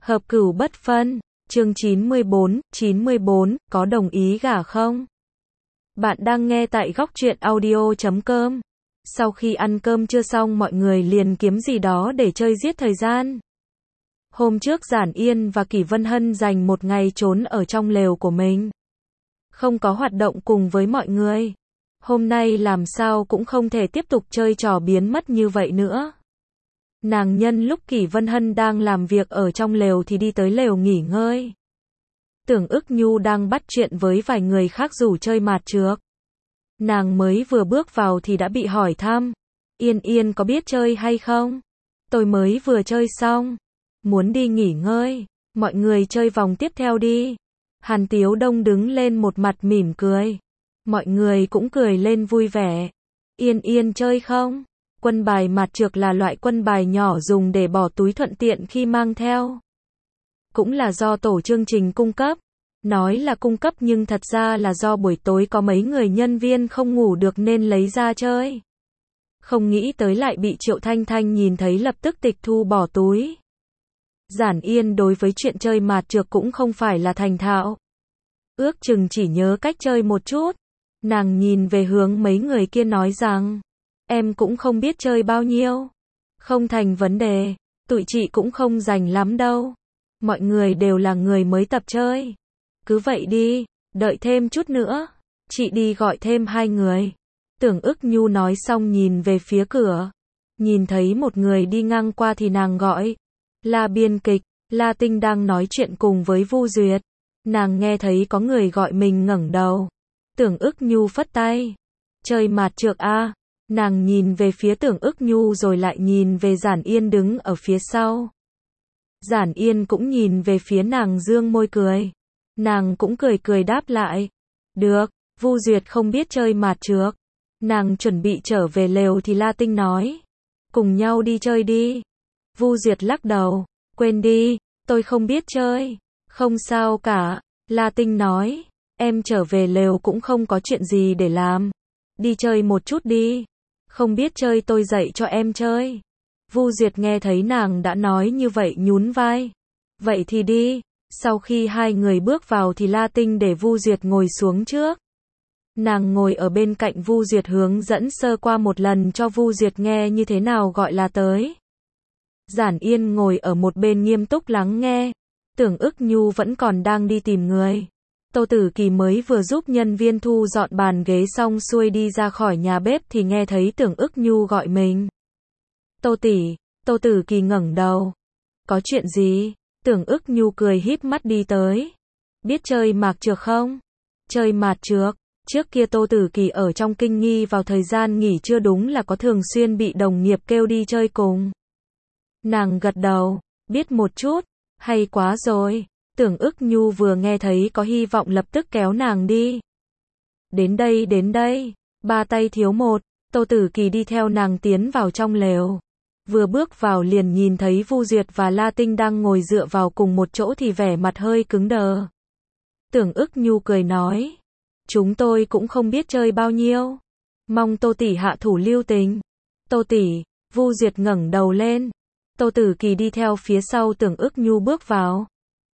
Hợp cửu bất phân. Chương 94, có đồng ý gả không? Bạn đang nghe tại góc truyện audio.com. Sau khi ăn cơm trưa xong mọi người liền kiếm gì đó để chơi giết thời gian. Hôm trước Giản Yên và Kỷ Vân Hân dành một ngày trốn ở trong lều của mình. Không có hoạt động cùng với mọi người. Hôm nay làm sao cũng không thể tiếp tục chơi trò biến mất như vậy nữa. Nàng nhân lúc Kỷ Vân Hân đang làm việc ở trong lều thì đi tới lều nghỉ ngơi. Tưởng Ức Nhu đang bắt chuyện với vài người khác rủ chơi mạt trược. Nàng mới vừa bước vào thì đã bị hỏi thăm. Yên Yên có biết chơi hay không? Tôi mới vừa chơi xong. Muốn đi nghỉ ngơi. Mọi người chơi vòng tiếp theo đi. Hàn Tiếu Đông đứng lên một mặt mỉm cười. Mọi người cũng cười lên vui vẻ. Yên Yên chơi không? Quân bài mạt trược là loại quân bài nhỏ dùng để bỏ túi thuận tiện khi mang theo. Cũng là do tổ chương trình cung cấp. Nói là cung cấp nhưng thật ra là do buổi tối có mấy người nhân viên không ngủ được nên lấy ra chơi. Không nghĩ tới lại bị Triệu Thanh Thanh nhìn thấy lập tức tịch thu bỏ túi. Giản Yên đối với chuyện chơi mạt trược cũng không phải là thành thạo. Ước chừng chỉ nhớ cách chơi một chút. Nàng nhìn về hướng mấy người kia nói rằng, em cũng không biết chơi bao nhiêu. Không thành vấn đề, tụi chị cũng không rành lắm đâu. Mọi người đều là người mới tập chơi. Cứ vậy đi, đợi thêm chút nữa. Chị đi gọi thêm 2 người. Tưởng Ức Nhu nói xong nhìn về phía cửa. Nhìn thấy một người đi ngang qua thì nàng gọi. Là biên kịch, La Tinh đang nói chuyện cùng với Vu Duyệt. Nàng nghe thấy có người gọi mình ngẩng đầu. Tưởng Ức Nhu phất tay. Chơi mạt trược a. Nàng nhìn về phía Tưởng Ức Nhu rồi lại nhìn về Giản Yên đứng ở phía sau. Giản Yên cũng nhìn về phía nàng dương môi cười. Nàng cũng cười cười đáp lại. Được, Vu Duyệt không biết chơi mạt trược. Nàng chuẩn bị trở về lều thì La Tinh nói. Cùng nhau đi chơi đi. Vu Duyệt lắc đầu. Quên đi, tôi không biết chơi. Không sao cả, La Tinh nói. Em trở về lều cũng không có chuyện gì để làm. Đi chơi một chút đi. Không biết chơi tôi dạy cho em chơi. Vu Duyệt nghe thấy nàng đã nói như vậy nhún vai. Vậy thì đi. Sau khi 2 người bước vào thì La Tinh để Vu Duyệt ngồi xuống trước. Nàng ngồi ở bên cạnh Vu Duyệt hướng dẫn sơ qua một lần cho Vu Duyệt nghe như thế nào gọi là tới. Giản Yên ngồi ở một bên nghiêm túc lắng nghe. Tưởng Ức Nhu vẫn còn đang đi tìm người. Tô Tử Kỳ mới vừa giúp nhân viên thu dọn bàn ghế xong xuôi đi ra khỏi nhà bếp thì nghe thấy Tưởng Ức Nhu gọi mình. Tô tỷ, Tô Tử Kỳ ngẩng đầu. Có chuyện gì? Tưởng Ức Nhu cười híp mắt đi tới. Biết chơi mạt trược không? Chơi mạt trược. Trước kia Tô Tử Kỳ ở trong kinh nghi vào thời gian nghỉ trưa đúng là có thường xuyên bị đồng nghiệp kêu đi chơi cùng. Nàng gật đầu. Biết một chút. Hay quá rồi. Tưởng Ức Nhu vừa nghe thấy có hy vọng lập tức kéo nàng đi. Đến đây, 3 tay thiếu một. Tô Tử Kỳ đi theo nàng tiến vào trong lều. Vừa bước vào liền nhìn thấy Vu Duyệt và La Tinh đang ngồi dựa vào cùng một chỗ thì vẻ mặt hơi cứng đờ. Tưởng Ức Nhu cười nói. Chúng tôi cũng không biết chơi bao nhiêu. Mong Tô tỷ hạ thủ lưu tình. Tô tỷ, Vu Duyệt ngẩng đầu lên. Tô Tử Kỳ đi theo phía sau Tưởng Ức Nhu bước vào.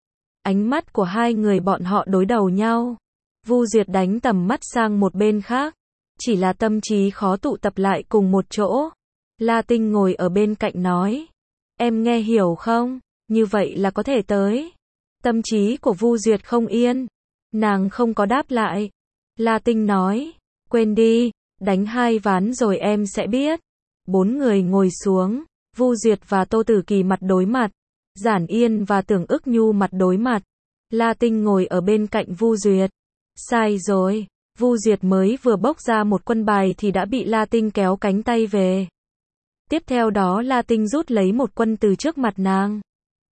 Ánh mắt của 2 người bọn họ đối đầu nhau. Vu Duyệt đánh tầm mắt sang một bên khác. Chỉ là tâm trí khó tụ tập lại cùng một chỗ. La Tinh ngồi ở bên cạnh nói. Em nghe hiểu không? Như vậy là có thể tới. Tâm trí của Vu Duyệt không yên. Nàng không có đáp lại. La Tinh nói. Quên đi, đánh 2 ván rồi em sẽ biết. 4 người ngồi xuống. Vu Duyệt và Tô Tử Kỳ mặt đối mặt. Giản Yên và Tưởng Ức Nhu mặt đối mặt. La Tinh ngồi ở bên cạnh Vu Duyệt. Sai rồi. Vu Duyệt mới vừa bốc ra một quân bài thì đã bị La Tinh kéo cánh tay về. Tiếp theo đó La Tinh rút lấy một quân từ trước mặt nàng.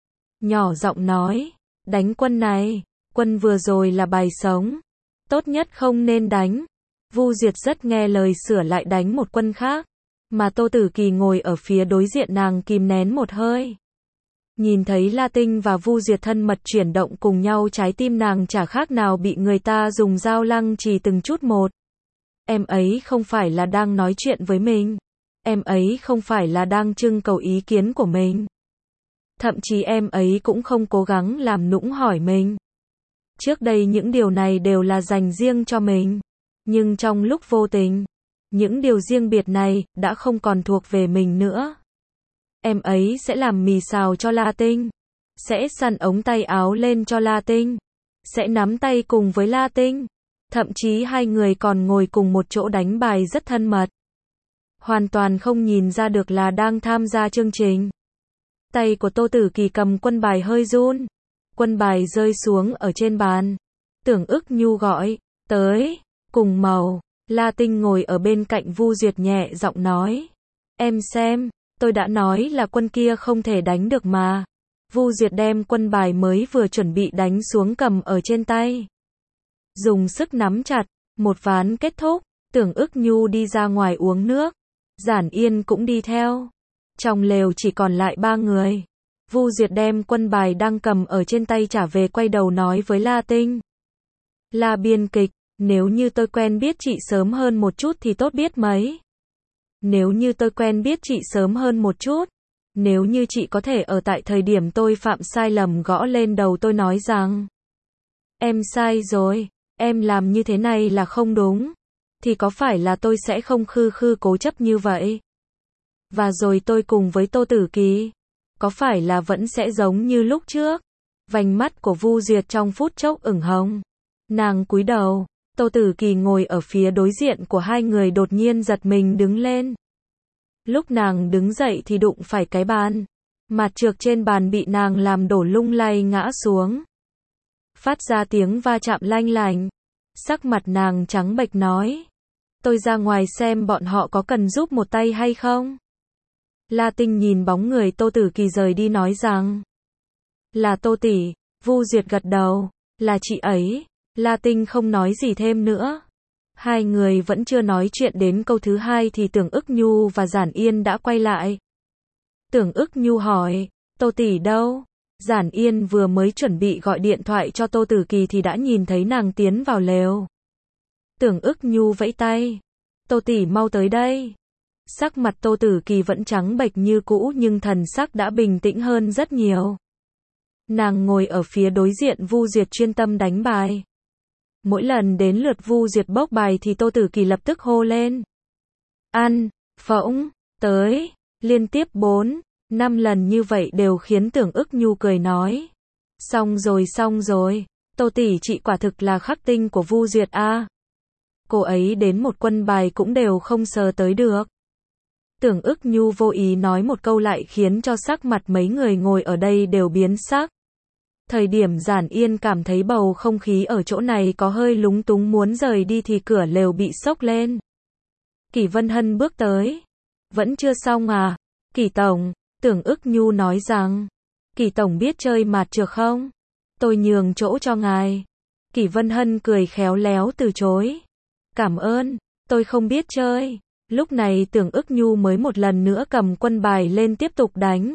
Nhỏ giọng nói. Đánh quân này. Quân vừa rồi là bài sống. Tốt nhất không nên đánh. Vu Duyệt rất nghe lời sửa lại đánh một quân khác. Mà Tô Tử Kỳ ngồi ở phía đối diện nàng kìm nén một hơi. Nhìn thấy La Tinh và Vu Duyệt thân mật chuyển động cùng nhau trái tim nàng chả khác nào bị người ta dùng dao lăng trì từng chút một. Em ấy không phải là đang nói chuyện với mình. Em ấy không phải là đang trưng cầu ý kiến của mình. Thậm chí em ấy cũng không cố gắng làm nũng hỏi mình. Trước đây những điều này đều là dành riêng cho mình. Nhưng trong lúc vô tình, những điều riêng biệt này đã không còn thuộc về mình nữa. Em ấy sẽ làm mì xào cho La Tinh, sẽ xăn ống tay áo lên cho La Tinh, sẽ nắm tay cùng với La Tinh. Thậm chí hai người còn ngồi cùng một chỗ đánh bài rất thân mật. Hoàn toàn không nhìn ra được là đang tham gia chương trình. Tay của Tô Tử Kỳ cầm quân bài hơi run. Quân bài rơi xuống ở trên bàn. Tưởng Ức Nhu gọi, tới, cùng màu. La Tinh ngồi ở bên cạnh Vu Duyệt nhẹ giọng nói. Em xem, tôi đã nói là quân kia không thể đánh được mà. Vu Duyệt đem quân bài mới vừa chuẩn bị đánh xuống cầm ở trên tay. Dùng sức nắm chặt, một ván kết thúc, Tưởng Ức Nhu đi ra ngoài uống nước. Giản Yên cũng đi theo. Trong lều chỉ còn lại 3 người. Vu Duyệt đem quân bài đang cầm ở trên tay trả về, quay đầu nói với La Tinh. La biên kịch, nếu như tôi quen biết chị sớm hơn một chút thì tốt biết mấy. Nếu như tôi quen biết chị sớm hơn một chút. Nếu như chị có thể ở tại thời điểm tôi phạm sai lầm gõ lên đầu tôi nói rằng. Em sai rồi, em làm như thế này là không đúng. Thì có phải là tôi sẽ không khư khư cố chấp như vậy? Và rồi tôi cùng với Tô Tử Kỳ, có phải là vẫn sẽ giống như lúc trước? Vành mắt của Vu Duyệt trong phút chốc ửng hồng. Nàng cúi đầu, Tô Tử Kỳ ngồi ở phía đối diện của hai người đột nhiên giật mình đứng lên. Lúc nàng đứng dậy thì đụng phải cái bàn. Mặt trược trên bàn bị nàng làm đổ lung lay ngã xuống. Phát ra tiếng va chạm lanh lành. Sắc mặt nàng trắng bệch nói. Tôi ra ngoài xem bọn họ có cần giúp một tay hay không? La Tinh nhìn bóng người Tô Tử Kỳ rời đi nói rằng. Là Tô tỷ. Vu Duyệt gật đầu. Là chị ấy. La Tinh không nói gì thêm nữa. Hai người vẫn chưa nói chuyện đến câu thứ hai thì Tưởng Ức Nhu và Giản Yên đã quay lại. Tưởng Ức Nhu hỏi. Tô tỷ đâu? Giản Yên vừa mới chuẩn bị gọi điện thoại cho Tô Tử Kỳ thì đã nhìn thấy nàng tiến vào lều. Tưởng Ức Nhu vẫy tay. Tô tỷ mau tới đây. Sắc mặt Tô Tử Kỳ vẫn trắng bệch như cũ nhưng thần sắc đã bình tĩnh hơn rất nhiều. Nàng ngồi ở phía đối diện Vu Duyệt chuyên tâm đánh bài. Mỗi lần đến lượt Vu Duyệt bốc bài thì Tô Tử Kỳ lập tức hô lên. Ăn, phỗng, tới, liên tiếp 4, 5 lần như vậy đều khiến Tưởng Ức Nhu cười nói. Xong rồi, Tô tỷ chị quả thực là khắc tinh của Vu Duyệt a. Cô ấy đến một quân bài cũng đều không sờ tới được. Tưởng Ức Nhu vô ý nói một câu lại khiến cho sắc mặt mấy người ngồi ở đây đều biến sắc. Thời điểm Giản Yên cảm thấy bầu không khí ở chỗ này có hơi lúng túng muốn rời đi thì cửa lều bị xốc lên. Kỷ Vân Hân bước tới. Vẫn chưa xong à? Kỷ tổng, Tưởng Ức Nhu nói rằng. Kỷ tổng biết chơi mạt trược không? Tôi nhường chỗ cho ngài. Kỷ Vân Hân cười khéo léo từ chối. Cảm ơn, tôi không biết chơi. Lúc này Tưởng Ức Nhu mới một lần nữa cầm quân bài lên tiếp tục đánh.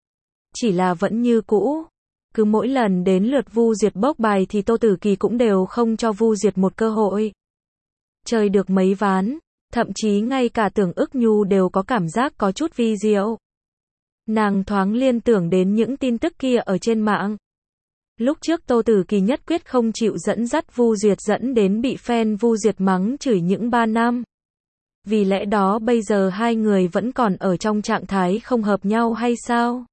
Chỉ là vẫn như cũ. Cứ mỗi lần đến lượt Vu Duyệt bốc bài thì Tô Tử Kỳ cũng đều không cho Vu Duyệt một cơ hội. Chơi được mấy ván, thậm chí ngay cả Tưởng Ức Nhu đều có cảm giác có chút vi diệu. Nàng thoáng liên tưởng đến những tin tức kia ở trên mạng. Lúc trước Tô Tử Kỳ nhất quyết không chịu dẫn dắt Vu Duyệt dẫn đến bị fan Vu Duyệt mắng chửi những 3 năm. Vì lẽ đó bây giờ hai người vẫn còn ở trong trạng thái không hợp nhau hay sao?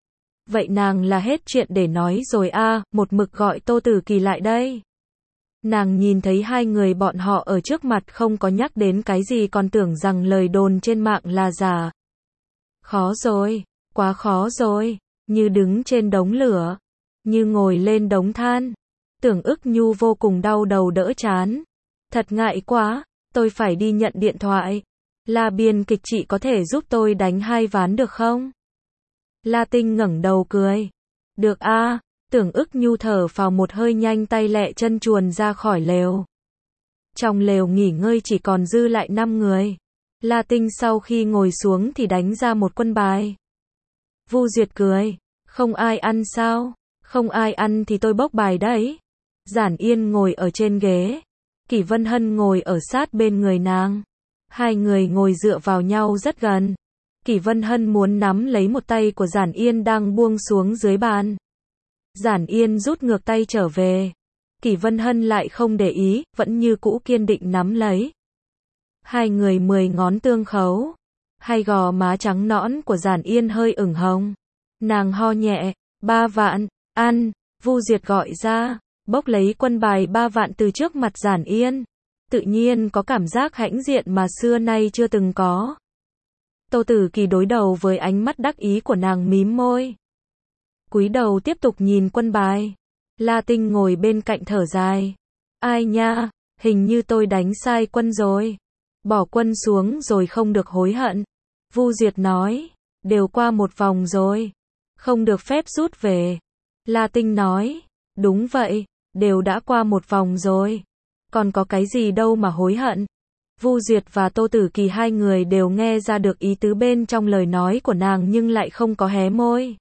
Vậy nàng là hết chuyện để nói rồi a, một mực gọi Tô Tử Kỳ lại đây. Nàng nhìn thấy hai người bọn họ ở trước mặt không có nhắc đến cái gì còn tưởng rằng lời đồn trên mạng là giả. Khó rồi, quá khó rồi, như đứng trên đống lửa, như ngồi lên đống than. Tưởng Ức Nhu vô cùng đau đầu đỡ chán. Thật ngại quá, tôi phải đi nhận điện thoại. La biên kịch chị có thể giúp tôi đánh 2 ván được không? La Tinh ngẩng đầu cười. Được a. Tưởng Ức Nhu thở phào một hơi nhanh tay lẹ chân chuồn ra khỏi lều. Trong lều nghỉ ngơi chỉ còn dư lại 5 người. La Tinh sau khi ngồi xuống thì đánh ra một quân bài. Vu Duyệt cười. Không ai ăn sao? Không ai ăn thì tôi bốc bài đấy. Giản Yên ngồi ở trên ghế. Kỷ Vân Hân ngồi ở sát bên người nàng. Hai người ngồi dựa vào nhau rất gần. Kỷ Vân Hân muốn nắm lấy một tay của Giản Yên đang buông xuống dưới bàn. Giản Yên rút ngược tay trở về. Kỷ Vân Hân lại không để ý, vẫn như cũ kiên định nắm lấy. Hai người 10 ngón tương khấu. Hai gò má trắng nõn của Giản Yên hơi ửng hồng. Nàng ho nhẹ, 3 vạn, ăn, Vu Duyệt gọi ra, bốc lấy quân bài 3 vạn từ trước mặt Giản Yên. Tự nhiên có cảm giác hãnh diện mà xưa nay chưa từng có. Tô Tử Kỳ đối đầu với ánh mắt đắc ý của nàng mím môi. Cúi đầu tiếp tục nhìn quân bài. La Tinh ngồi bên cạnh thở dài. Ai nha, hình như tôi đánh sai quân rồi. Bỏ quân xuống rồi không được hối hận. Vu Duyệt nói, đều qua một vòng rồi. Không được phép rút về. La Tinh nói, đúng vậy, đều đã qua một vòng rồi. Còn có cái gì đâu mà hối hận. Vu Duyệt và Tô Tử Kỳ hai người đều nghe ra được ý tứ bên trong lời nói của nàng nhưng lại không có hé môi.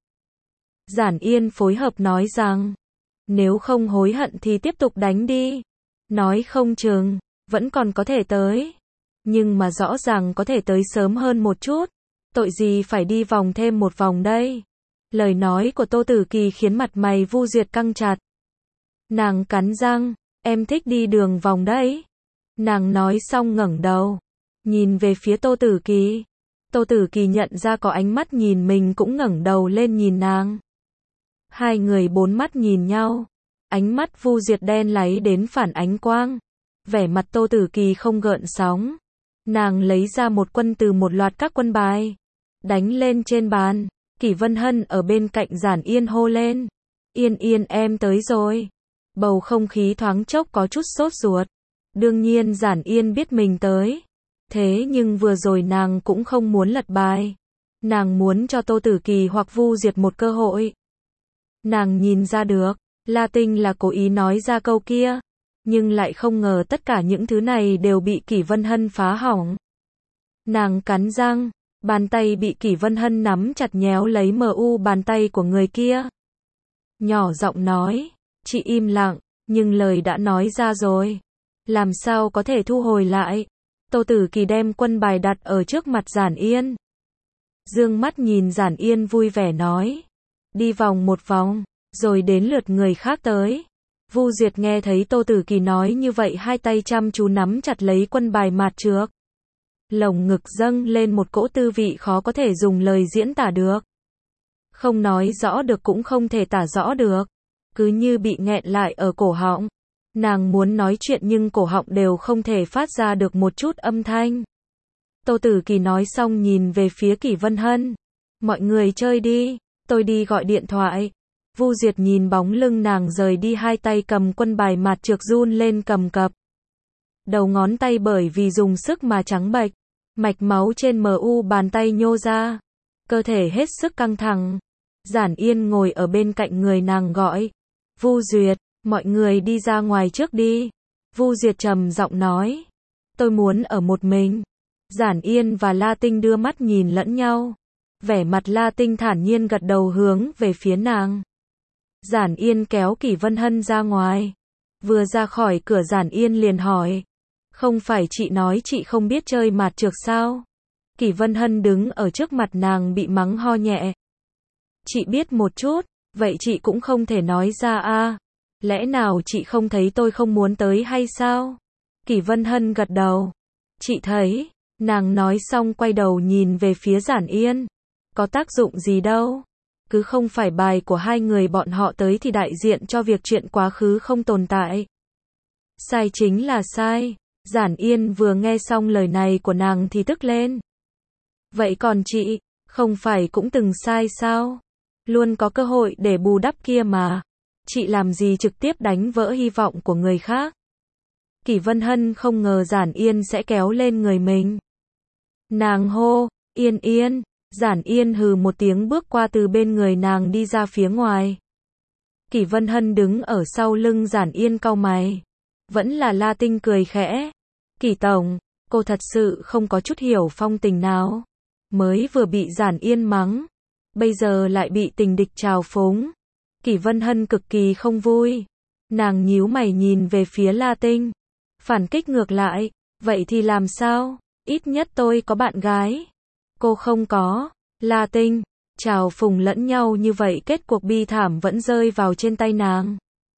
Giản Yên phối hợp nói rằng, nếu không hối hận thì tiếp tục đánh đi. Nói không chừng, vẫn còn có thể tới. Nhưng mà rõ ràng có thể tới sớm hơn một chút. Tội gì phải đi vòng thêm một vòng đây. Lời nói của Tô Tử Kỳ khiến mặt mày Vu Duyệt căng chặt. Nàng cắn răng, em thích đi đường vòng đấy. Nàng nói xong ngẩng đầu, nhìn về phía Tô Tử Kỳ. Tô Tử Kỳ nhận ra có ánh mắt nhìn mình cũng ngẩng đầu lên nhìn nàng. Hai người bốn mắt nhìn nhau. Ánh mắt Vu Duyệt đen láy đến phản ánh quang. Vẻ mặt Tô Tử Kỳ không gợn sóng. Nàng lấy ra một quân từ một loạt các quân bài. Đánh lên trên bàn. Kỷ Vân Hân ở bên cạnh Giản Yên hô lên. Yên Yên em tới rồi. Bầu không khí thoáng chốc có chút sốt ruột. Đương nhiên Giản Yên biết mình tới. Thế nhưng vừa rồi nàng cũng không muốn lật bài. Nàng muốn cho Tô Tử Kỳ hoặc Vu Duyệt một cơ hội. Nàng nhìn ra được, La Tinh là cố ý nói ra câu kia. Nhưng lại không ngờ tất cả những thứ này đều bị Kỷ Vân Hân phá hỏng. Nàng cắn răng, bàn tay bị Kỷ Vân Hân nắm chặt nhéo lấy bàn tay của người kia. Nhỏ giọng nói, chị im lặng, nhưng lời đã nói ra rồi. Làm sao có thể thu hồi lại. Tô Tử Kỳ đem quân bài đặt ở trước mặt Giản Yên. Dương mắt nhìn Giản Yên vui vẻ nói. Đi vòng một vòng, rồi đến lượt người khác tới. Vu Duyệt nghe thấy Tô Tử Kỳ nói như vậy hai tay chăm chú nắm chặt lấy quân bài mặt trước. Lồng ngực dâng lên một cỗ tư vị khó có thể dùng lời diễn tả được. Không nói rõ được cũng không thể tả rõ được. Cứ như bị nghẹn lại ở cổ họng. Nàng muốn nói chuyện nhưng cổ họng đều không thể phát ra được một chút âm thanh. Tô Tử Kỳ nói xong nhìn về phía Kỷ Vân Hân. Mọi người chơi đi, tôi đi gọi điện thoại. Vu Duyệt nhìn bóng lưng nàng rời đi hai tay cầm quân bài mặt trược run lên cầm cập. Đầu ngón tay bởi vì dùng sức mà trắng bệch. Mạch máu trên bàn tay nhô ra. Cơ thể hết sức căng thẳng. Giản Yên ngồi ở bên cạnh người nàng gọi. Vu Duyệt, mọi người đi ra ngoài trước đi. Vu Duyệt trầm giọng nói. Tôi muốn ở một mình. Giản Yên và La Tinh đưa mắt nhìn lẫn nhau. Vẻ mặt La Tinh thản nhiên gật đầu hướng về phía nàng. Giản Yên kéo Kỷ Vân Hân ra ngoài. Vừa ra khỏi cửa Giản Yên liền hỏi. Không phải chị nói chị không biết chơi mạt trược sao? Kỷ Vân Hân đứng ở trước mặt nàng bị mắng ho nhẹ. Chị biết một chút, vậy chị cũng không thể nói ra à? Lẽ nào chị không thấy tôi không muốn tới hay sao? Kỷ Vân Hân gật đầu. Chị thấy, nàng nói xong quay đầu nhìn về phía Giản Yên. Có tác dụng gì đâu. Cứ không phải bài của hai người bọn họ tới thì đại diện cho việc chuyện quá khứ không tồn tại. Sai chính là sai. Giản Yên vừa nghe xong lời này của nàng thì tức lên. Vậy còn chị, không phải cũng từng sai sao? Luôn có cơ hội để bù đắp kia mà. Chị làm gì trực tiếp đánh vỡ hy vọng của người khác? Kỷ Vân Hân không ngờ Giản Yên sẽ kéo lên người mình. Nàng hô, Yên Yên. Giản Yên hừ một tiếng bước qua từ bên người nàng đi ra phía ngoài. Kỷ Vân Hân đứng ở sau lưng Giản Yên cau mày. Vẫn là La Tinh cười khẽ. Kỷ tổng, cô thật sự không có chút hiểu phong tình nào. Mới vừa bị Giản Yên mắng. Bây giờ lại bị tình địch trào phúng. Kỷ Vân Hân cực kỳ không vui. Nàng nhíu mày nhìn về phía La Tinh. Phản kích ngược lại. Vậy thì làm sao? Ít nhất tôi có bạn gái. Cô không có. La Tinh, chào phùng lẫn nhau như vậy kết cuộc bi thảm vẫn rơi vào trên tay nàng.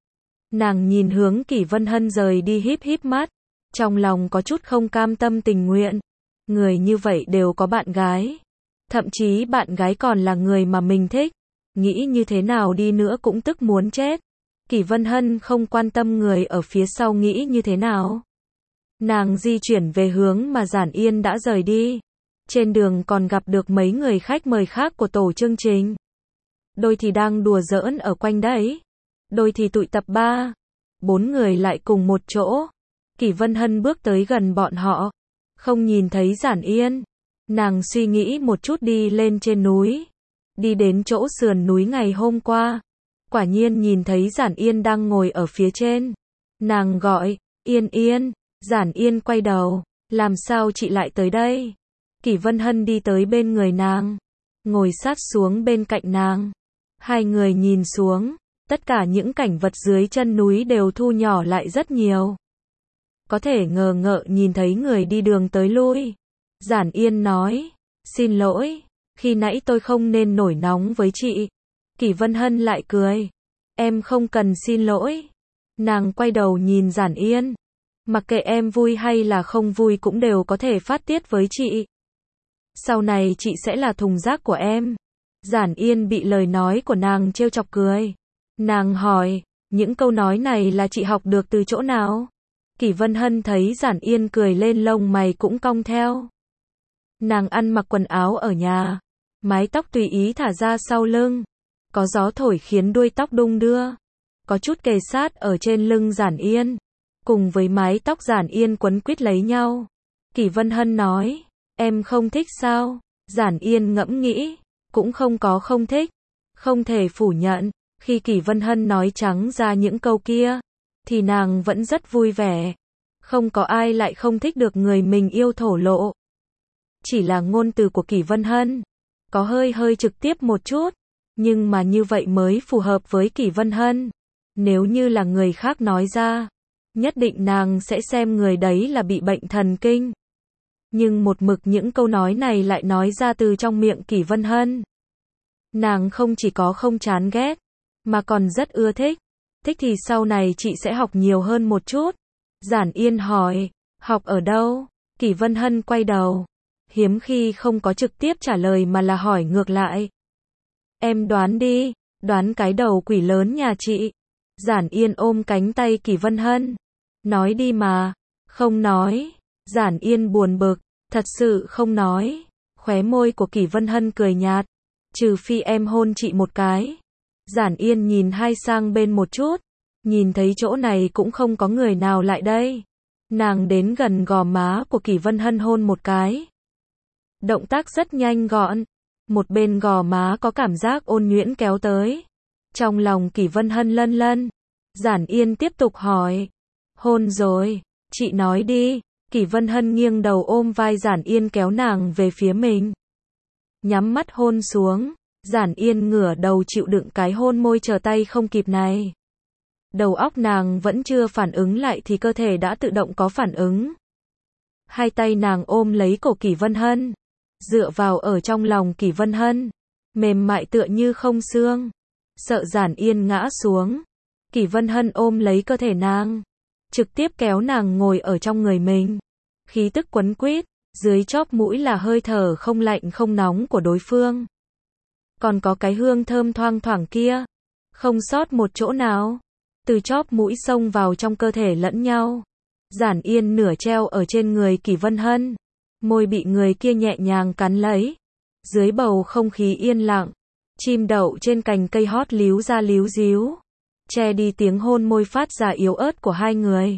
Nàng nhìn hướng Kỷ Vân Hân rời đi híp híp mắt, trong lòng có chút không cam tâm tình nguyện. Người như vậy đều có bạn gái. Thậm chí bạn gái còn là người mà mình thích. Nghĩ như thế nào đi nữa cũng tức muốn chết. Kỷ Vân Hân không quan tâm người ở phía sau nghĩ như thế nào. Nàng di chuyển về hướng mà Giản Yên đã rời đi. Trên đường còn gặp được mấy người khách mời khác của tổ chương trình. Đôi thì đang đùa giỡn ở quanh đấy. Đôi thì tụi tập 3. 4 người lại cùng một chỗ. Kỷ Vân Hân bước tới gần bọn họ. Không nhìn thấy Giản Yên. Nàng suy nghĩ một chút đi lên trên núi. Đi đến chỗ sườn núi ngày hôm qua. Quả nhiên nhìn thấy Giản Yên đang ngồi ở phía trên. Nàng gọi, Yên Yên. Giản Yên quay đầu. Làm sao chị lại tới đây? Kỷ Vân Hân đi tới bên người nàng. Ngồi sát xuống bên cạnh nàng. Hai người nhìn xuống. Tất cả những cảnh vật dưới chân núi đều thu nhỏ lại rất nhiều. Có thể ngờ ngợ nhìn thấy người đi đường tới lui. Giản Yên nói, xin lỗi, khi nãy tôi không nên nổi nóng với chị. Kỷ Vân Hân lại cười, em không cần xin lỗi. Nàng quay đầu nhìn Giản Yên, mặc kệ em vui hay là không vui cũng đều có thể phát tiết với chị. Sau này chị sẽ là thùng rác của em. Giản Yên bị lời nói của nàng trêu chọc cười. Nàng hỏi, những câu nói này là chị học được từ chỗ nào? Kỷ Vân Hân thấy Giản Yên cười lên lông mày cũng cong theo. Nàng ăn mặc quần áo ở nhà, mái tóc tùy ý thả ra sau lưng, có gió thổi khiến đuôi tóc đung đưa, có chút kề sát ở trên lưng Giản Yên, cùng với mái tóc Giản Yên quấn quýt lấy nhau. Kỷ Vân Hân nói, em không thích sao? Giản Yên ngẫm nghĩ, cũng không có không thích, không thể phủ nhận, khi Kỷ Vân Hân nói trắng ra những câu kia, thì nàng vẫn rất vui vẻ. Không có ai lại không thích được người mình yêu thổ lộ. Chỉ là ngôn từ của Kỷ Vân Hân có hơi trực tiếp một chút, nhưng mà như vậy mới phù hợp với Kỷ Vân Hân. Nếu như là người khác nói ra, nhất định nàng sẽ xem người đấy là bị bệnh thần kinh. Nhưng một mực những câu nói này lại nói ra từ trong miệng Kỷ Vân Hân. Nàng không chỉ có không chán ghét, mà còn rất ưa thích. Thích thì sau này chị sẽ học nhiều hơn một chút. Giản Yên hỏi, học ở đâu? Kỷ Vân Hân quay đầu. Hiếm khi không có trực tiếp trả lời mà là hỏi ngược lại. Em đoán đi, đoán cái đầu quỷ lớn nhà chị. Giản Yên ôm cánh tay Kỷ Vân Hân. Nói đi mà. Không nói. Giản Yên buồn bực, thật sự không nói. Khóe môi của Kỷ Vân Hân cười nhạt. Trừ phi em hôn chị một cái. Giản Yên nhìn hai sang bên một chút. Nhìn thấy chỗ này cũng không có người nào lại đây. Nàng đến gần gò má của Kỷ Vân Hân hôn một cái. Động tác rất nhanh gọn. Một bên gò má có cảm giác ôn nhuyễn kéo tới. Trong lòng Kỷ Vân Hân lân lân. Giản Yên tiếp tục hỏi. Hôn rồi, chị nói đi. Kỷ Vân Hân nghiêng đầu ôm vai Giản Yên kéo nàng về phía mình. Nhắm mắt hôn xuống. Giản Yên ngửa đầu chịu đựng cái hôn môi chờ tay không kịp này. Đầu óc nàng vẫn chưa phản ứng lại thì cơ thể đã tự động có phản ứng. Hai tay nàng ôm lấy cổ Kỷ Vân Hân, dựa vào ở trong lòng Kỷ Vân Hân, mềm mại tựa như không xương. Sợ Giản Yên ngã xuống, Kỷ Vân Hân ôm lấy cơ thể nàng, trực tiếp kéo nàng ngồi ở trong người mình. Khí tức quấn quýt, dưới chóp mũi là hơi thở không lạnh không nóng của đối phương. Còn có cái hương thơm thoang thoảng kia, không sót một chỗ nào. Từ chóp mũi xông vào trong cơ thể lẫn nhau. Giản Yên nửa treo ở trên người Kỷ Vân Hân, môi bị người kia nhẹ nhàng cắn lấy. Dưới bầu không khí yên lặng, chim đậu trên cành cây hót líu ra líu díu, che đi tiếng hôn môi phát ra yếu ớt của hai người.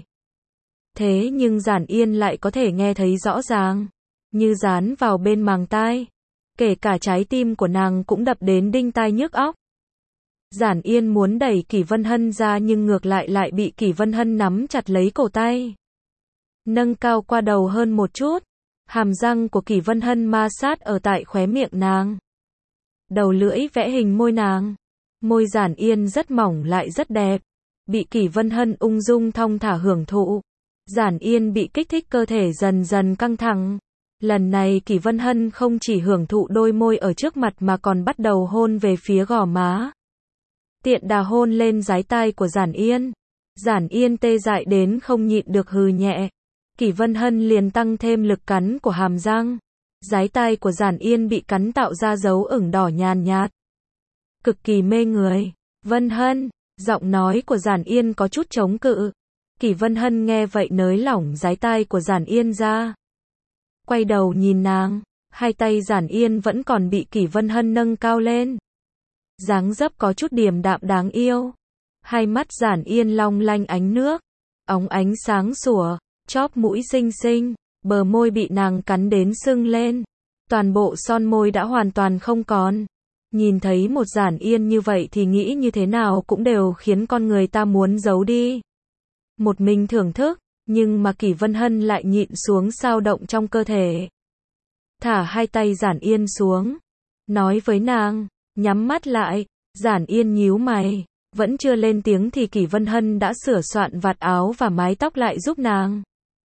Thế nhưng Giản Yên lại có thể nghe thấy rõ ràng, như dán vào bên màng tai. Kể cả trái tim của nàng cũng đập đến đinh tai nhức óc. Giản Yên muốn đẩy Kỷ Vân Hân ra nhưng ngược lại bị Kỷ Vân Hân nắm chặt lấy cổ tay. Nâng cao qua đầu hơn một chút. Hàm răng của Kỷ Vân Hân ma sát ở tại khóe miệng nàng. Đầu lưỡi vẽ hình môi nàng. Môi Giản Yên rất mỏng lại rất đẹp. Bị Kỷ Vân Hân ung dung thong thả hưởng thụ. Giản Yên bị kích thích cơ thể dần dần căng thẳng. Lần này Kỷ Vân Hân không chỉ hưởng thụ đôi môi ở trước mặt mà còn bắt đầu hôn về phía gò má. Tiện đà hôn lên dái tai của Giản Yên. Giản Yên tê dại đến không nhịn được hừ nhẹ. Kỷ Vân Hân liền tăng thêm lực cắn của hàm răng. Dái tai của Giản Yên bị cắn tạo ra dấu ửng đỏ nhàn nhạt. Cực kỳ mê người. Vân Hân, giọng nói của Giản Yên có chút chống cự. Kỷ Vân Hân nghe vậy nới lỏng dái tai của Giản Yên ra. Quay đầu nhìn nàng, hai tay Giản Yên vẫn còn bị Kỷ Vân Hân nâng cao lên. Dáng dấp có chút điềm đạm đáng yêu. Hai mắt Giản Yên long lanh ánh nước, óng ánh sáng sủa, chóp mũi xinh xinh, bờ môi bị nàng cắn đến sưng lên. Toàn bộ son môi đã hoàn toàn không còn. Nhìn thấy một Giản Yên như vậy thì nghĩ như thế nào cũng đều khiến con người ta muốn giấu đi. Một mình thưởng thức, nhưng mà Kỷ Vân Hân lại nhịn xuống sao động trong cơ thể. Thả hai tay Giản Yên xuống, nói với nàng, nhắm mắt lại. Giản Yên nhíu mày, vẫn chưa lên tiếng thì Kỷ Vân Hân đã sửa soạn vạt áo và mái tóc lại giúp nàng.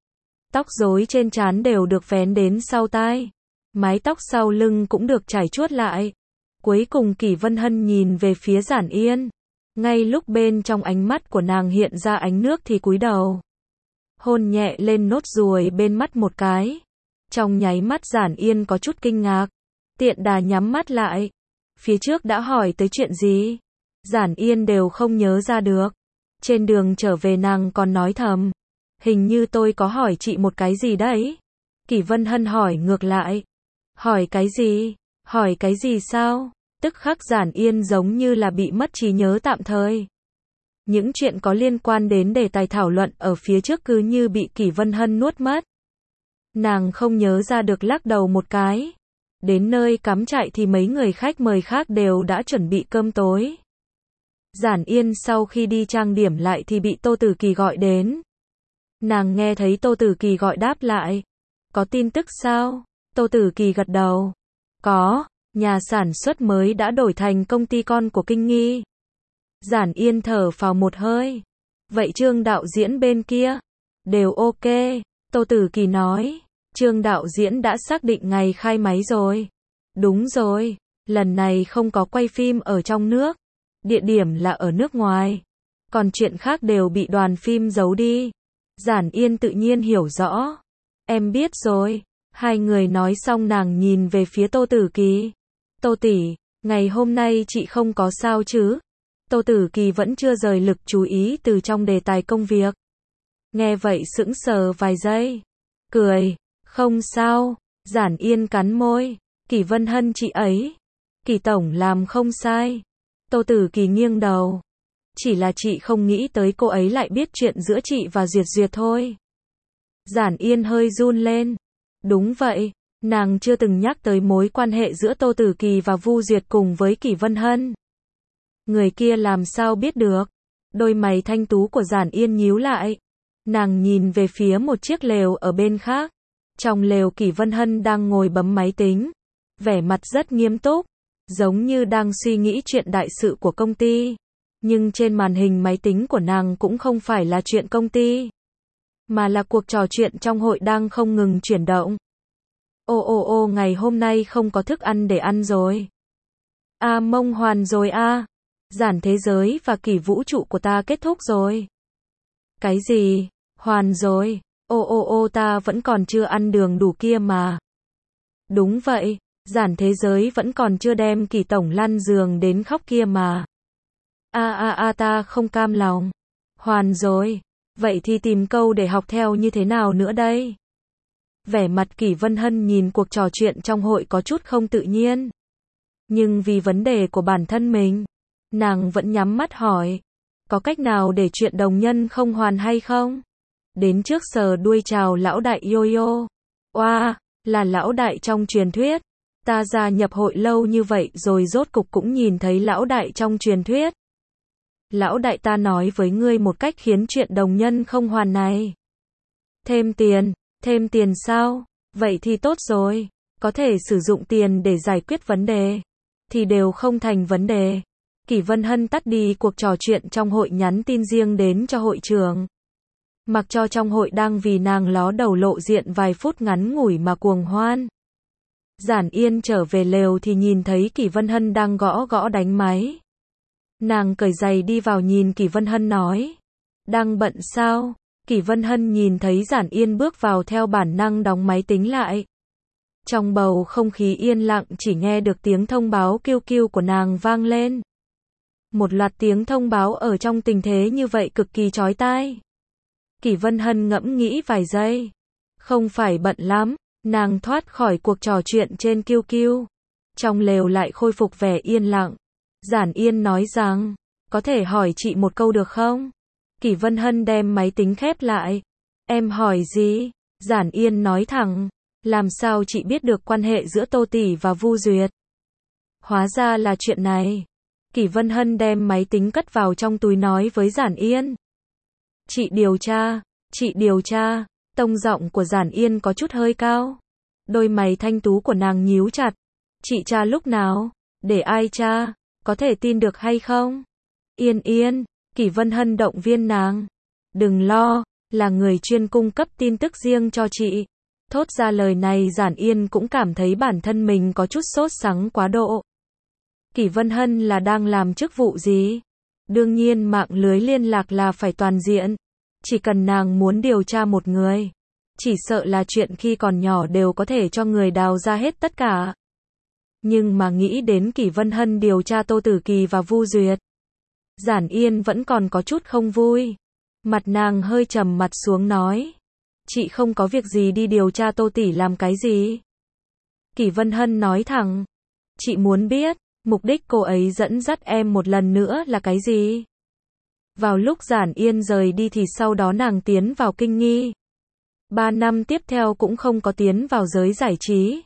Tóc rối trên trán đều được vén đến sau tai, mái tóc sau lưng cũng được chải chuốt lại. Cuối cùng Kỷ Vân Hân nhìn về phía Giản Yên. Ngay lúc bên trong ánh mắt của nàng hiện ra ánh nước thì cúi đầu. Hôn nhẹ lên nốt ruồi bên mắt một cái. Trong nháy mắt Giản Yên có chút kinh ngạc. Tiện đà nhắm mắt lại. Phía trước đã hỏi tới chuyện gì? Giản Yên đều không nhớ ra được. Trên đường trở về nàng còn nói thầm. Hình như tôi có hỏi chị một cái gì đấy? Kỷ Vân Hân hỏi ngược lại. Hỏi cái gì? Hỏi cái gì sao? Tức khắc Giản Yên giống như là bị mất trí nhớ tạm thời. Những chuyện có liên quan đến đề tài thảo luận ở phía trước cứ như bị Kỷ Vân Hân nuốt mất. Nàng không nhớ ra được lắc đầu một cái. Đến nơi cắm trại thì mấy người khách mời khác đều đã chuẩn bị cơm tối. Giản Yên sau khi đi trang điểm lại thì bị Tô Tử Kỳ gọi đến. Nàng nghe thấy Tô Tử Kỳ gọi đáp lại. Có tin tức sao? Tô Tử Kỳ gật đầu. Có, nhà sản xuất mới đã đổi thành công ty con của Kinh Nghi. Giản Yên thở phào một hơi. Vậy Trương đạo diễn bên kia? Đều ok. Tô Tử Kỳ nói. Trương đạo diễn đã xác định ngày khai máy rồi. Đúng rồi, lần này không có quay phim ở trong nước. Địa điểm là ở nước ngoài. Còn chuyện khác đều bị đoàn phim giấu đi. Giản Yên tự nhiên hiểu rõ. Em biết rồi. Hai người nói xong nàng nhìn về phía Tô Tử Kỳ. Tô tỷ, ngày hôm nay chị không có sao chứ? Tô Tử Kỳ vẫn chưa rời lực chú ý từ trong đề tài công việc. Nghe vậy sững sờ vài giây. Cười, không sao. Giản Yên cắn môi. Kỷ Vân Hân chị ấy. Kỷ tổng làm không sai. Tô Tử Kỳ nghiêng đầu. Chỉ là chị không nghĩ tới cô ấy lại biết chuyện giữa chị và Duyệt Duyệt thôi. Giản Yên hơi run lên. Đúng vậy, nàng chưa từng nhắc tới mối quan hệ giữa Tô Tử Kỳ và Vu Duyệt cùng với Kỷ Vân Hân. Người kia làm sao biết được? Đôi mày thanh tú của Giản Yên nhíu lại. Nàng nhìn về phía một chiếc lều ở bên khác. Trong lều Kỷ Vân Hân đang ngồi bấm máy tính. Vẻ mặt rất nghiêm túc. Giống như đang suy nghĩ chuyện đại sự của công ty. Nhưng trên màn hình máy tính của nàng cũng không phải là chuyện công ty. Mà là cuộc trò chuyện trong hội đang không ngừng chuyển động. Ô, ngày hôm nay không có thức ăn để ăn rồi. Mông hoàn rồi Giản thế giới và kỷ vũ trụ của ta kết thúc rồi. Cái gì? Hoàn rồi. Ô, ta vẫn còn chưa ăn đường đủ kia mà. Đúng vậy, giản thế giới vẫn còn chưa đem Kỷ tổng lăn giường đến khóc kia mà. Ta không cam lòng. Hoàn rồi. Vậy thì tìm câu để học theo như thế nào nữa đây? Vẻ mặt Kỷ Vân Hân nhìn cuộc trò chuyện trong hội có chút không tự nhiên. Nhưng vì vấn đề của bản thân mình, nàng vẫn nhắm mắt hỏi. Có cách nào để chuyện đồng nhân không hoàn hay không? Đến trước sờ đuôi chào lão đại Yo-yo. Là lão đại trong truyền thuyết. Ta gia nhập hội lâu như vậy rồi rốt cục cũng nhìn thấy lão đại trong truyền thuyết. Lão đại ta nói với ngươi một cách khiến chuyện đồng nhân không hoàn này. Thêm tiền sao? Vậy thì tốt rồi. Có thể sử dụng tiền để giải quyết vấn đề. Thì đều không thành vấn đề. Kỷ Vân Hân tắt đi cuộc trò chuyện trong hội nhắn tin riêng đến cho hội trưởng. Mặc cho trong hội đang vì nàng ló đầu lộ diện vài phút ngắn ngủi mà cuồng hoan. Giản Yên trở về lều thì nhìn thấy Kỷ Vân Hân đang gõ gõ đánh máy. Nàng cởi giày đi vào nhìn Kỷ Vân Hân nói. Đang bận sao? Kỷ Vân Hân nhìn thấy Giản Yên bước vào theo bản năng đóng máy tính lại. Trong bầu không khí yên lặng chỉ nghe được tiếng thông báo kêu kêu của nàng vang lên. Một loạt tiếng thông báo ở trong tình thế như vậy cực kỳ chói tai. Kỷ Vân Hân ngẫm nghĩ vài giây. Không phải bận lắm, nàng thoát khỏi cuộc trò chuyện trên QQ. Trong lều lại khôi phục vẻ yên lặng. Giản Yên nói rằng, có thể hỏi chị một câu được không? Kỷ Vân Hân đem máy tính khép lại. Em hỏi gì? Giản Yên nói thẳng. Làm sao chị biết được quan hệ giữa Tô tỷ và Vu Duyệt? Hóa ra là chuyện này. Kỷ Vân Hân đem máy tính cất vào trong túi nói với Giản Yên. Chị điều tra, tông giọng của Giản Yên có chút hơi cao. Đôi mày thanh tú của nàng nhíu chặt. Chị tra lúc nào? Để ai tra? Có thể tin được hay không? Yên, Kỷ Vân Hân động viên nàng. Đừng lo, là người chuyên cung cấp tin tức riêng cho chị. Thốt ra lời này Giản Yên cũng cảm thấy bản thân mình có chút sốt sắng quá độ. Kỷ Vân Hân là đang làm chức vụ gì? Đương nhiên mạng lưới liên lạc là phải toàn diện. Chỉ cần nàng muốn điều tra một người, chỉ sợ là chuyện khi còn nhỏ đều có thể cho người đào ra hết tất cả. Nhưng mà nghĩ đến Kỷ Vân Hân điều tra Tô Tử Kỳ và Vu Duyệt, Giản Yên vẫn còn có chút không vui. Mặt nàng hơi trầm mặt xuống nói. Chị không có việc gì đi điều tra Tô tỷ làm cái gì? Kỷ Vân Hân nói thẳng. Chị muốn biết, mục đích cô ấy dẫn dắt em một lần nữa là cái gì? Vào lúc Giản Yên rời đi thì sau đó nàng tiến vào kinh nghi. 3 năm tiếp theo cũng không có tiến vào giới giải trí.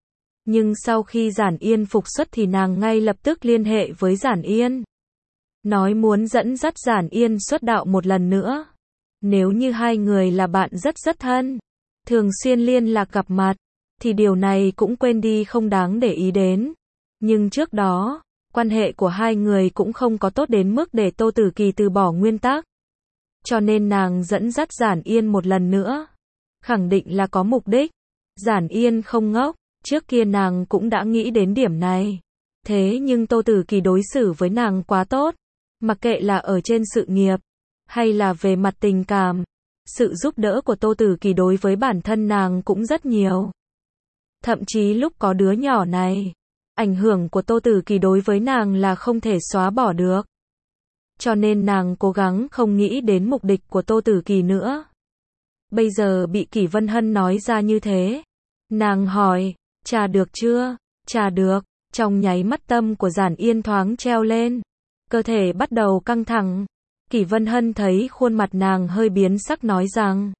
Nhưng sau khi Giản Yên phục xuất thì nàng ngay lập tức liên hệ với Giản Yên. Nói muốn dẫn dắt Giản Yên xuất đạo một lần nữa. Nếu như hai người là bạn rất thân, thường xuyên liên lạc gặp mặt, thì điều này cũng quên đi không đáng để ý đến. Nhưng trước đó, quan hệ của hai người cũng không có tốt đến mức để Tô Tử Kỳ từ bỏ nguyên tắc. Cho nên nàng dẫn dắt Giản Yên một lần nữa. Khẳng định là có mục đích. Giản Yên không ngốc, trước kia nàng cũng đã nghĩ đến điểm này. Thế nhưng Tô Tử Kỳ đối xử với nàng quá tốt. Mặc kệ là ở trên sự nghiệp, hay là về mặt tình cảm, sự giúp đỡ của Tô Tử Kỳ đối với bản thân nàng cũng rất nhiều. Thậm chí lúc có đứa nhỏ này, ảnh hưởng của Tô Tử Kỳ đối với nàng là không thể xóa bỏ được. Cho nên nàng cố gắng không nghĩ đến mục đích của Tô Tử Kỳ nữa. Bây giờ bị Kỷ Vân Hân nói ra như thế. Nàng hỏi, trả được chưa? Trả được. Trong nháy mắt tâm của Giản Yên thoáng treo lên. Cơ thể bắt đầu căng thẳng. Kỷ Vân Hân thấy khuôn mặt nàng hơi biến sắc nói rằng.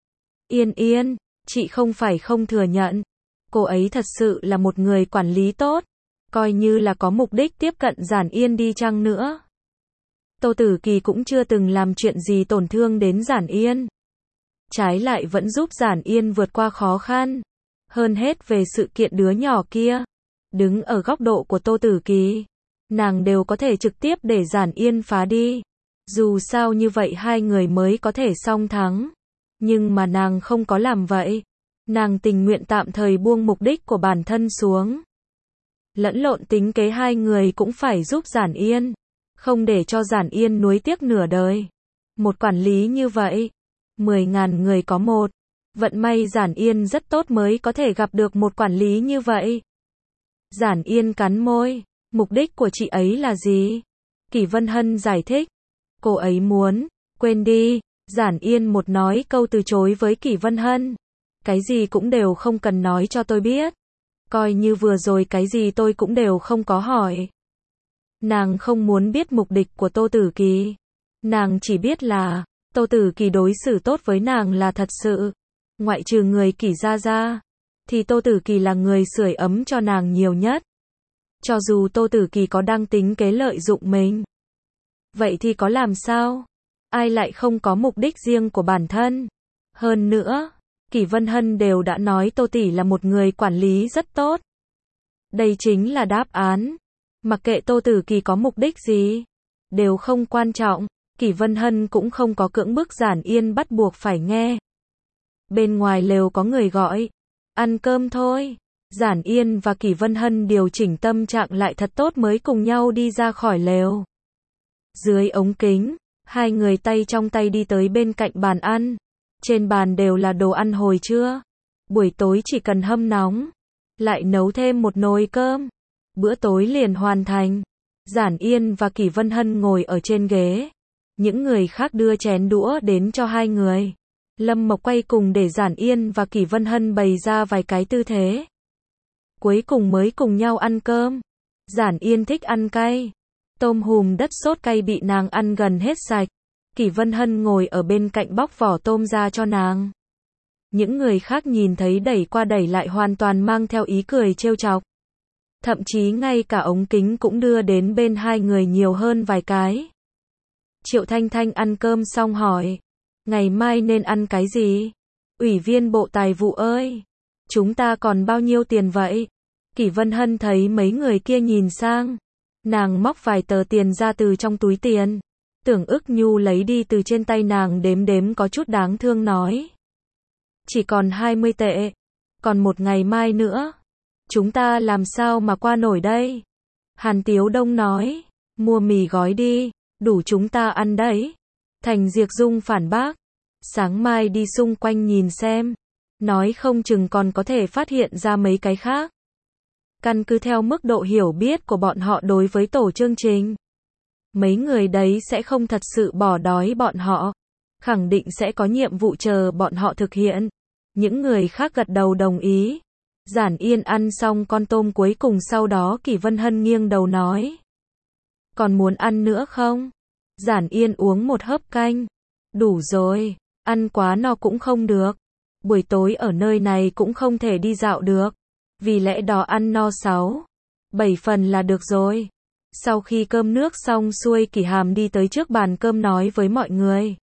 Yên, chị không phải không thừa nhận. Cô ấy thật sự là một người quản lý tốt. Coi như là có mục đích tiếp cận Giản Yên đi chăng nữa. Tô Tử Kỳ cũng chưa từng làm chuyện gì tổn thương đến Giản Yên. Trái lại vẫn giúp Giản Yên vượt qua khó khăn. Hơn hết về sự kiện đứa nhỏ kia. Đứng ở góc độ của Tô Tử Kỳ, nàng đều có thể trực tiếp để Giản Yên phá đi. Dù sao như vậy hai người mới có thể song thắng. Nhưng mà nàng không có làm vậy. Nàng tình nguyện tạm thời buông mục đích của bản thân xuống. Lẫn lộn tính kế hai người cũng phải giúp Giản Yên. Không để cho Giản Yên nuối tiếc nửa đời. Một quản lý như vậy, 10.000 người có một. Vận may Giản Yên rất tốt mới có thể gặp được một quản lý như vậy. Giản Yên cắn môi. Mục đích của chị ấy là gì? Kỷ Vân Hân giải thích. Cô ấy muốn, quên đi. Giản Yên một nói câu từ chối với Kỷ Vân Hân. Cái gì cũng đều không cần nói cho tôi biết. Coi như vừa rồi cái gì tôi cũng đều không có hỏi. Nàng không muốn biết mục đích của Tô Tử Kỳ. Nàng chỉ biết là, Tô Tử Kỳ đối xử tốt với nàng là thật sự. Ngoại trừ người Kỷ gia ra, thì Tô Tử Kỳ là người sưởi ấm cho nàng nhiều nhất. Cho dù Tô Tử Kỳ có đang tính kế lợi dụng mình. Vậy thì có làm sao? Ai lại không có mục đích riêng của bản thân? Hơn nữa, Kỷ Vân Hân đều đã nói Tô tỷ là một người quản lý rất tốt. Đây chính là đáp án. Mặc kệ Tô Tử Kỳ có mục đích gì, đều không quan trọng. Kỷ Vân Hân cũng không có cưỡng bức Giản Yên bắt buộc phải nghe. Bên ngoài lều có người gọi, ăn cơm thôi. Giản Yên và Kỷ Vân Hân điều chỉnh tâm trạng lại thật tốt mới cùng nhau đi ra khỏi lều. Dưới ống kính, hai người tay trong tay đi tới bên cạnh bàn ăn. Trên bàn đều là đồ ăn hồi trưa. Buổi tối chỉ cần hâm nóng, lại nấu thêm một nồi cơm. Bữa tối liền hoàn thành. Giản Yên và Kỷ Vân Hân ngồi ở trên ghế. Những người khác đưa chén đũa đến cho hai người. Lâm Mộc quay cùng để Giản Yên và Kỷ Vân Hân bày ra vài cái tư thế. Cuối cùng mới cùng nhau ăn cơm. Giản Yên thích ăn cay. Tôm hùm đất sốt cay bị nàng ăn gần hết sạch. Kỷ Vân Hân ngồi ở bên cạnh bóc vỏ tôm ra cho nàng. Những người khác nhìn thấy đẩy qua đẩy lại hoàn toàn mang theo ý cười trêu chọc. Thậm chí ngay cả ống kính cũng đưa đến bên hai người nhiều hơn vài cái. Triệu Thanh Thanh ăn cơm xong hỏi. Ngày mai nên ăn cái gì? Ủy viên Bộ Tài vụ ơi! Chúng ta còn bao nhiêu tiền vậy? Kỷ Vân Hân thấy mấy người kia nhìn sang. Nàng móc vài tờ tiền ra từ trong túi tiền. Tưởng Ức Nhu lấy đi từ trên tay nàng đếm đếm có chút đáng thương nói. Chỉ còn 20 tệ. Còn một ngày mai nữa. Chúng ta làm sao mà qua nổi đây? Hàn Tiếu Đông nói. Mua mì gói đi. Đủ chúng ta ăn đấy. Thành Diệp Dung phản bác. Sáng mai đi xung quanh nhìn xem. Nói không chừng còn có thể phát hiện ra mấy cái khác. Căn cứ theo mức độ hiểu biết của bọn họ đối với tổ chương trình. Mấy người đấy sẽ không thật sự bỏ đói bọn họ. Khẳng định sẽ có nhiệm vụ chờ bọn họ thực hiện. Những người khác gật đầu đồng ý. Giản Yên ăn xong con tôm cuối cùng sau đó Kỷ Vân Hân nghiêng đầu nói. Còn muốn ăn nữa không? Giản Yên uống một hớp canh. Đủ rồi, ăn quá no cũng không được. Buổi tối ở nơi này cũng không thể đi dạo được. Vì lẽ đó ăn no 6-7 phần là được rồi. Sau khi cơm nước xong xuôi Kỷ Hàm đi tới trước bàn cơm nói với mọi người.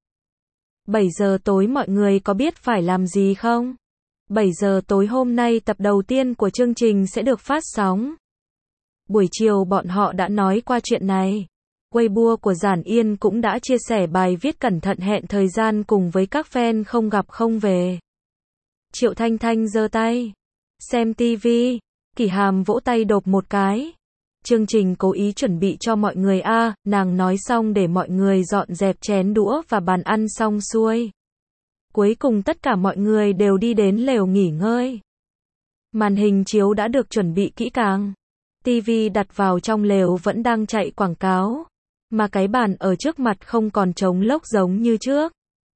7 giờ tối mọi người có biết phải làm gì không? 7 giờ tối hôm nay tập đầu tiên của chương trình sẽ được phát sóng. Buổi chiều bọn họ đã nói qua chuyện này. Weibo của Giản Yên cũng đã chia sẻ bài viết cẩn thận hẹn thời gian cùng với các fan không gặp không về. Triệu Thanh Thanh giơ tay. Xem TV. Kỷ Hàm vỗ tay đột một cái. Chương trình cố ý chuẩn bị cho mọi người a, nàng nói xong để mọi người dọn dẹp chén đũa và bàn ăn xong xuôi. Cuối cùng tất cả mọi người đều đi đến lều nghỉ ngơi. Màn hình chiếu đã được chuẩn bị kỹ càng. TV đặt vào trong lều vẫn đang chạy quảng cáo. Mà cái bàn ở trước mặt không còn trống lốc giống như trước.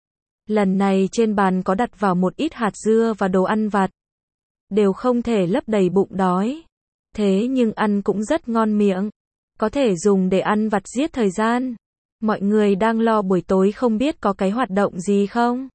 Lần này trên bàn có đặt vào một ít hạt dưa và đồ ăn vặt. Đều không thể lấp đầy bụng đói. Thế nhưng ăn cũng rất ngon miệng. Có thể dùng để ăn vặt giết thời gian. Mọi người đang lo buổi tối không biết có cái hoạt động gì không?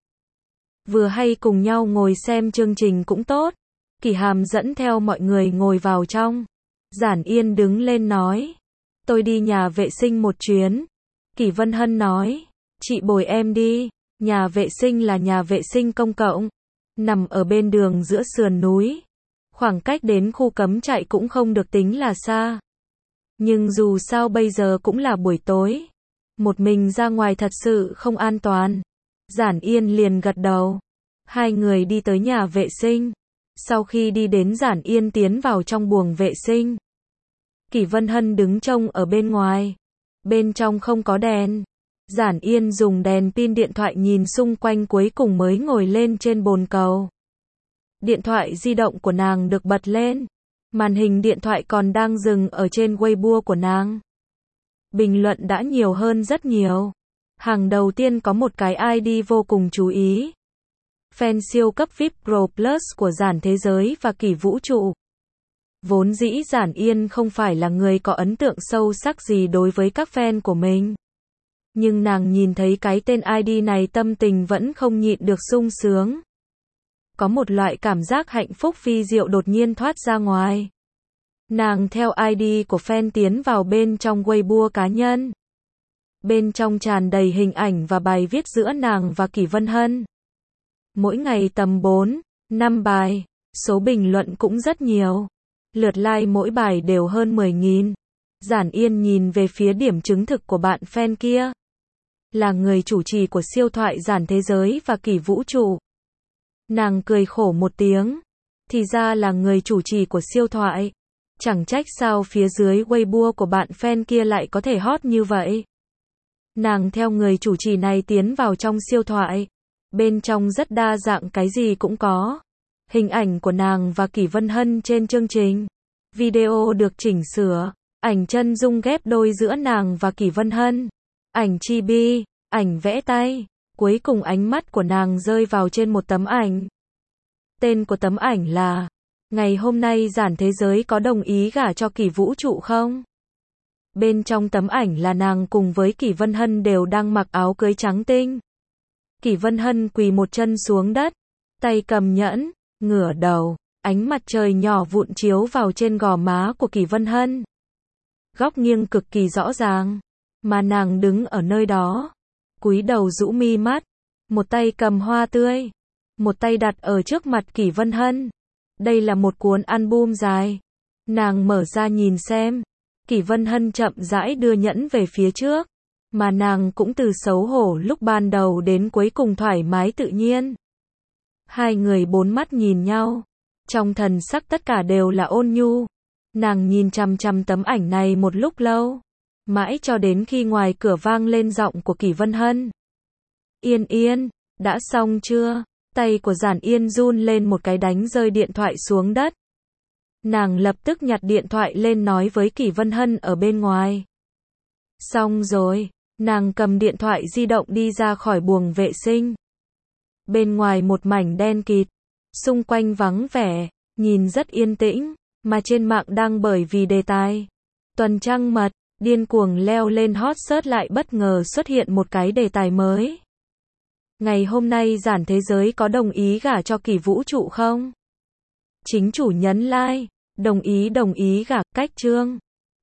Vừa hay cùng nhau ngồi xem chương trình cũng tốt. Kỷ Hàm dẫn theo mọi người ngồi vào trong. Giản Yên đứng lên nói. Tôi đi nhà vệ sinh một chuyến. Kỷ Vân Hân nói. Chị bồi em đi. Nhà vệ sinh là nhà vệ sinh công cộng. Nằm ở bên đường giữa sườn núi. Khoảng cách đến khu cấm trại cũng không được tính là xa. Nhưng dù sao bây giờ cũng là buổi tối. Một mình ra ngoài thật sự không an toàn. Giản Yên liền gật đầu. Hai người đi tới nhà vệ sinh. Sau khi đi đến Giản Yên tiến vào trong buồng vệ sinh. Kỷ Vân Hân đứng trông ở bên ngoài. Bên trong không có đèn. Giản Yên dùng đèn pin điện thoại nhìn xung quanh cuối cùng mới ngồi lên trên bồn cầu. Điện thoại di động của nàng được bật lên. Màn hình điện thoại còn đang dừng ở trên Weibo của nàng. Bình luận đã nhiều hơn rất nhiều. Hàng đầu tiên có một cái ID vô cùng chú ý. Fan siêu cấp VIP Pro Plus của Giản Thế Giới và Kỷ Vũ Trụ. Vốn dĩ Giản Yên không phải là người có ấn tượng sâu sắc gì đối với các fan của mình. Nhưng nàng nhìn thấy cái tên ID này tâm tình vẫn không nhịn được sung sướng. Có một loại cảm giác hạnh phúc phi diệu đột nhiên thoát ra ngoài. Nàng theo ID của fan tiến vào bên trong Weibo cá nhân. Bên trong tràn đầy hình ảnh và bài viết giữa nàng và Kỷ Vân Hân. Mỗi ngày tầm 4-5 bài, số bình luận cũng rất nhiều. Lượt like mỗi bài đều hơn 10.000. Giản Yên nhìn về phía điểm chứng thực của bạn fan kia. là người chủ trì của siêu thoại giản thế giới và kỷ vũ trụ. Nàng cười khổ một tiếng. Thì ra là người chủ trì của siêu thoại. Chẳng trách sao phía dưới Weibo của bạn fan kia lại có thể hot như vậy. Nàng theo người chủ trì này tiến vào trong siêu thoại. Bên trong rất đa dạng, cái gì cũng có. Hình ảnh của nàng và Kỷ Vân Hân trên chương trình. Video được chỉnh sửa. Ảnh chân dung ghép đôi giữa nàng và Kỷ Vân Hân. Ảnh chibi, ảnh vẽ tay. Cuối cùng ánh mắt của nàng rơi vào trên một tấm ảnh. Tên của tấm ảnh là: ngày hôm nay giản thế giới có đồng ý gả cho Kỷ vũ trụ không? Bên trong tấm ảnh là nàng cùng với Kỷ Vân Hân đều đang mặc áo cưới trắng tinh. Kỷ Vân Hân quỳ một chân xuống đất, tay cầm nhẫn, ngửa đầu, ánh mặt trời nhỏ vụn chiếu vào trên gò má của Kỷ Vân Hân. Góc nghiêng cực kỳ rõ ràng, mà nàng đứng ở nơi đó, cúi đầu rũ mi mắt, một tay cầm hoa tươi, một tay đặt ở trước mặt Kỷ Vân Hân. Đây là một cuốn album dài. Nàng mở ra nhìn xem. Kỷ Vân Hân chậm rãi đưa nhẫn về phía trước, mà nàng cũng từ xấu hổ lúc ban đầu đến cuối cùng thoải mái tự nhiên. Hai người bốn mắt nhìn nhau, trong thần sắc tất cả đều là ôn nhu. Nàng nhìn chằm chằm tấm ảnh này một lúc lâu, mãi cho đến khi ngoài cửa vang lên giọng của Kỷ Vân Hân. Yên Yên, đã xong chưa? Tay của Giản Yên run lên một cái đánh rơi điện thoại xuống đất. Nàng lập tức nhặt điện thoại lên nói với Kỷ Vân Hân ở bên ngoài. Xong rồi, nàng cầm điện thoại di động đi ra khỏi buồng vệ sinh. Bên ngoài một mảnh đen kịt, xung quanh vắng vẻ, nhìn rất yên tĩnh, mà trên mạng đang bởi vì đề tài tuần trăng mật, điên cuồng leo lên hot search lại bất ngờ xuất hiện một cái đề tài mới. Ngày hôm nay giản thế giới có đồng ý gả cho Kỷ vũ trụ không? Chính chủ nhấn like, đồng ý gả, cách chương.